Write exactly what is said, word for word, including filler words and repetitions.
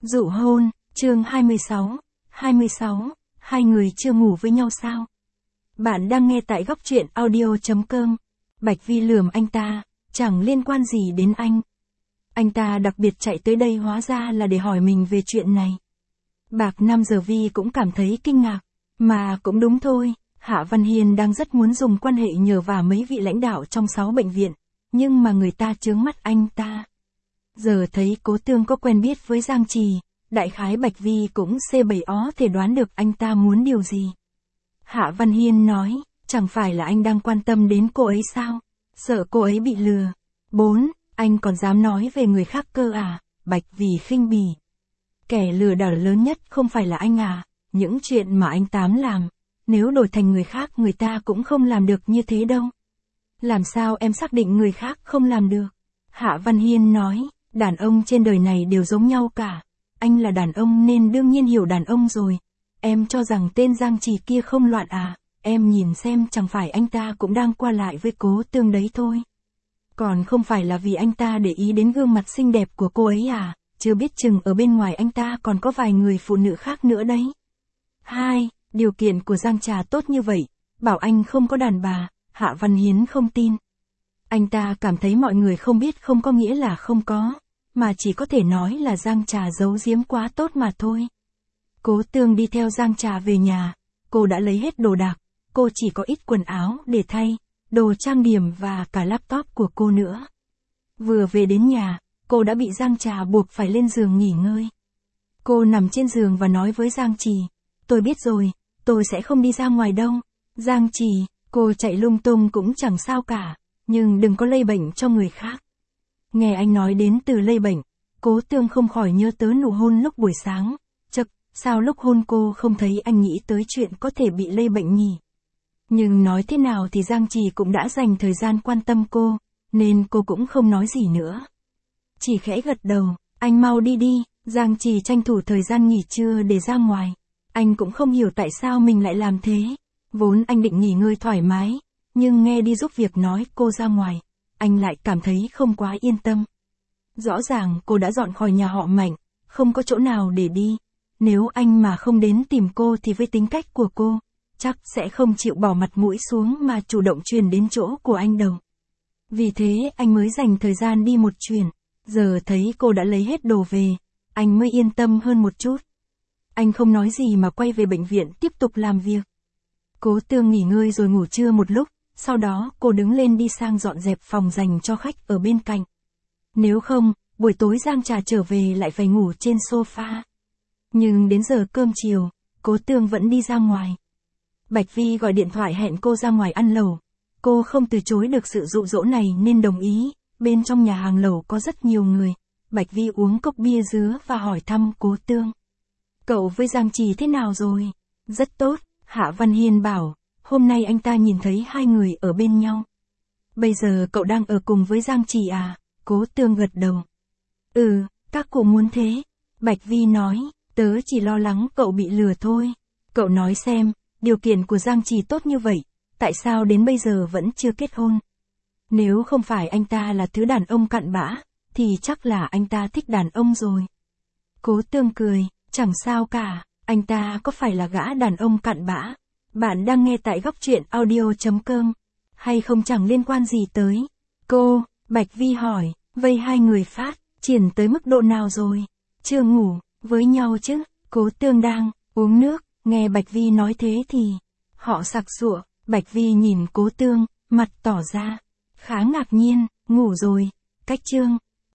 Dụ hôn, chương hai mươi sáu, hai mươi sáu, hai người chưa ngủ với nhau sao? Bạn đang nghe tại góc truyện audio.com. Bạch Vi lườm anh ta, chẳng liên quan gì đến anh. Anh ta đặc biệt chạy tới đây hóa ra là để hỏi mình về chuyện này. Bạc năm giờ Vi cũng cảm thấy kinh ngạc, mà cũng đúng thôi, Hạ Văn Hiên đang rất muốn dùng quan hệ nhờ vả mấy vị lãnh đạo trong sáu bệnh viện, nhưng mà người ta chướng mắt anh ta. Giờ thấy Cố Tương có quen biết với Giang Trì, đại khái Bạch Vi cũng xê bảy ó thể đoán được anh ta muốn điều gì. Hạ Văn Hiên nói, chẳng phải là anh đang quan tâm đến cô ấy sao? Sợ cô ấy bị lừa. Bốn, anh còn dám nói về người khác cơ à? Bạch Vi khinh bỉ. Kẻ lừa đảo lớn nhất không phải là anh à? Những chuyện mà anh Tám làm, nếu đổi thành người khác người ta cũng không làm được như thế đâu. Làm sao em xác định người khác không làm được? Hạ Văn Hiên nói, đàn ông trên đời này đều giống nhau cả. Anh là đàn ông nên đương nhiên hiểu đàn ông rồi. Em cho rằng tên Giang Trì kia không loạn à? Em nhìn xem chẳng phải anh ta cũng đang qua lại với Cố Tương đấy thôi. Còn không phải là vì anh ta để ý đến gương mặt xinh đẹp của cô ấy à? Chưa biết chừng ở bên ngoài anh ta còn có vài người phụ nữ khác nữa đấy. Hai, điều kiện của Giang Trà tốt như vậy, bảo anh không có đàn bà, Hạ Văn Hiến không tin. Anh ta cảm thấy mọi người không biết không có nghĩa là không có, mà chỉ có thể nói là Giang Trà giấu giếm quá tốt mà thôi. Cố Tương đi theo Giang Trà về nhà, cô đã lấy hết đồ đạc, cô chỉ có ít quần áo để thay, đồ trang điểm và cả laptop của cô nữa. Vừa về đến nhà, cô đã bị Giang Trà buộc phải lên giường nghỉ ngơi. Cô nằm trên giường và nói với Giang Trì, tôi biết rồi, tôi sẽ không đi ra ngoài đâu. Giang Trì, cô chạy lung tung cũng chẳng sao cả, nhưng đừng có lây bệnh cho người khác. Nghe anh nói đến từ lây bệnh, Cố Tương không khỏi nhớ tới nụ hôn lúc buổi sáng. Chậc, sao lúc hôn cô không thấy anh nghĩ tới chuyện có thể bị lây bệnh nhỉ? Nhưng nói thế nào thì Giang Trì cũng đã dành thời gian quan tâm cô, nên cô cũng không nói gì nữa. Chỉ khẽ gật đầu, anh mau đi đi. Giang Trì tranh thủ thời gian nghỉ trưa để ra ngoài. Anh cũng không hiểu tại sao mình lại làm thế. Vốn anh định nghỉ ngơi thoải mái, nhưng nghe đi giúp việc nói cô ra ngoài, anh lại cảm thấy không quá yên tâm. Rõ ràng cô đã dọn khỏi nhà họ Mạnh, không có chỗ nào để đi. Nếu anh mà không đến tìm cô thì với tính cách của cô, chắc sẽ không chịu bỏ mặt mũi xuống mà chủ động truyền đến chỗ của anh đâu. Vì thế anh mới dành thời gian đi một chuyến. Giờ thấy cô đã lấy hết đồ về, anh mới yên tâm hơn một chút. Anh không nói gì mà quay về bệnh viện tiếp tục làm việc. Cố Tương nghỉ ngơi rồi ngủ trưa một lúc, sau đó cô đứng lên đi sang dọn dẹp phòng dành cho khách ở bên cạnh. Nếu không, buổi tối Giang Trà trở về lại phải ngủ trên sofa. Nhưng đến giờ cơm chiều, Cố Tương vẫn đi ra ngoài. Bạch Vi gọi điện thoại hẹn cô ra ngoài ăn lẩu. Cô không từ chối được sự dụ dỗ này nên đồng ý. Bên trong nhà hàng lẩu có rất nhiều người. Bạch Vi uống cốc bia dứa và hỏi thăm Cố Tương. Cậu với Giang Trì thế nào rồi? Rất tốt, Hạ Văn Hiên bảo. Hôm nay anh ta nhìn thấy hai người ở bên nhau. Bây giờ cậu đang ở cùng với Giang Trì à? Cố Tương gật đầu. Ừ, các cụ muốn thế. Bạch Vi nói, tớ chỉ lo lắng cậu bị lừa thôi. Cậu nói xem, điều kiện của Giang Trì tốt như vậy, tại sao đến bây giờ vẫn chưa kết hôn? Nếu không phải anh ta là thứ đàn ông cặn bã, thì chắc là anh ta thích đàn ông rồi. Cố Tương cười, chẳng sao cả, anh ta có phải là gã đàn ông cặn bã? Bạn đang nghe tại góc truyện audio.com, hay không chẳng liên quan gì tới cô? Bạch Vi hỏi, vây hai người phát triển tới mức độ nào rồi? Chưa ngủ với nhau chứ? Cố Tương đang uống nước, nghe Bạch Vi nói thế thì họ sặc sụa. Bạch Vi nhìn Cố Tương, mặt tỏ ra khá ngạc nhiên. Ngủ rồi? Cách chương